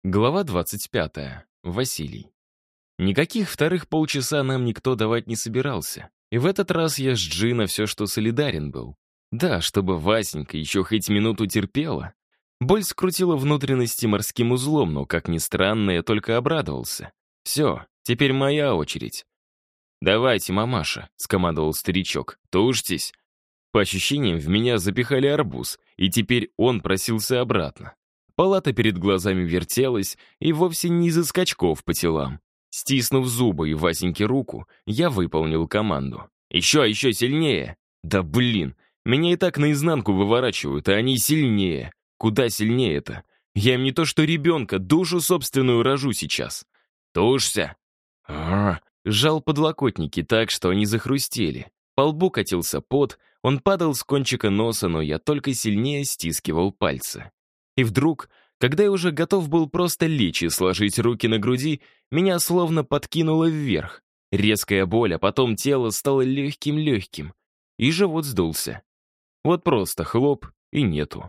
Глава 25. Василий. Никаких вторых полчаса нам никто давать не собирался. И в этот раз я с Джина все, что солидарен был. Да, чтобы Васенька еще хоть минуту терпела. Боль скрутила внутренности морским узлом, но, как ни странно, я только обрадовался. Все, теперь моя очередь. «Давайте, мамаша», — скомандовал старичок, — «тушьтесь». По ощущениям, в меня запихали арбуз, и теперь он просился обратно. Палата перед глазами вертелась, и вовсе не из-за скачков по телам. Стиснув зубы и Васеньке руку, я выполнил команду. Еще сильнее! Да блин, меня и так наизнанку выворачивают, а они сильнее. Куда сильнее-то? Я им не то что ребенка, душу собственную рожу сейчас. Тушься! Сжал подлокотники так, что они захрустели. По лбу катился пот, он падал с кончика носа, но я только сильнее стискивал пальцы. И вдруг, когда я уже готов был просто лечь и сложить руки на груди, меня словно подкинуло вверх. Резкая боль, а потом тело стало легким-легким, и живот сдулся. Вот просто хлоп, и нету.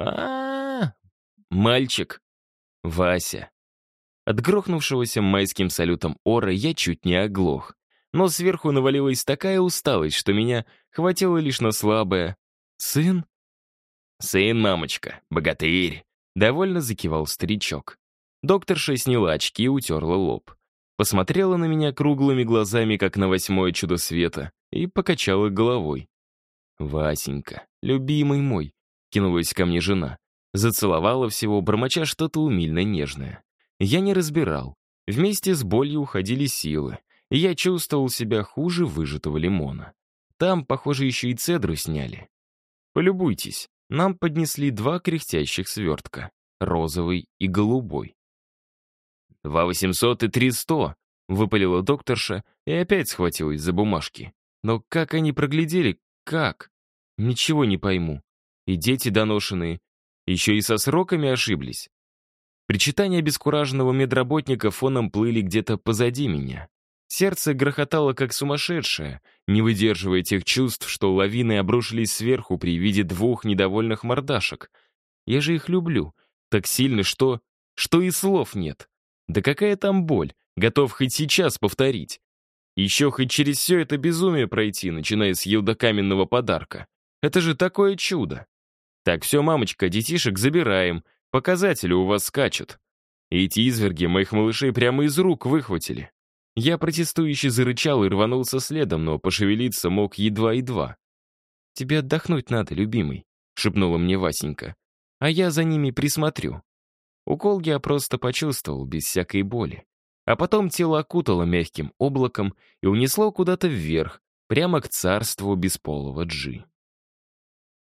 Мальчик. Вася. От грохнувшегося майским салютом ора я чуть не оглох. Но сверху навалилась такая усталость, что меня хватило лишь на слабое «Сын?» «Сын, мамочка, богатырь!» — довольно закивал старичок. Докторша сняла очки и утерла лоб. Посмотрела на меня круглыми глазами, как на восьмое чудо света, и покачала головой. «Васенька, любимый мой!» — кинулась ко мне жена. Зацеловала всего, бормоча что-то умильно нежное. Я не разбирал. Вместе с болью уходили силы, и я чувствовал себя хуже выжатого лимона. Там, похоже, еще и цедру сняли. Полюбуйтесь. Нам поднесли два кряхтящих свертка, розовый и голубой. «2 800 и 3 100», — выпалила докторша и опять схватилась за бумажки. Но как они проглядели? Как? Ничего не пойму. И дети доношенные. Еще и со сроками ошиблись. Причитания обескураженного медработника фоном плыли где-то позади меня. Сердце грохотало как сумасшедшее, не выдерживая тех чувств, что лавиной обрушились сверху при виде двух недовольных мордашек. Я же их люблю. Так сильно, что и слов нет. Да какая там боль, готов хоть сейчас повторить. Еще хоть через все это безумие пройти, начиная с евдокаменного подарка. Это же такое чудо. Так, все, мамочка, детишек забираем, показатели у вас скачут. И эти изверги моих малышей прямо из рук выхватили. Я протестующе зарычал и рванулся следом, но пошевелиться мог едва-едва. «Тебе отдохнуть надо, любимый», — шепнула мне Васенька. «А я за ними присмотрю». Укол я просто почувствовал, без всякой боли. А потом тело окутало мягким облаком и унесло куда-то вверх, прямо к царству бесполого Джи.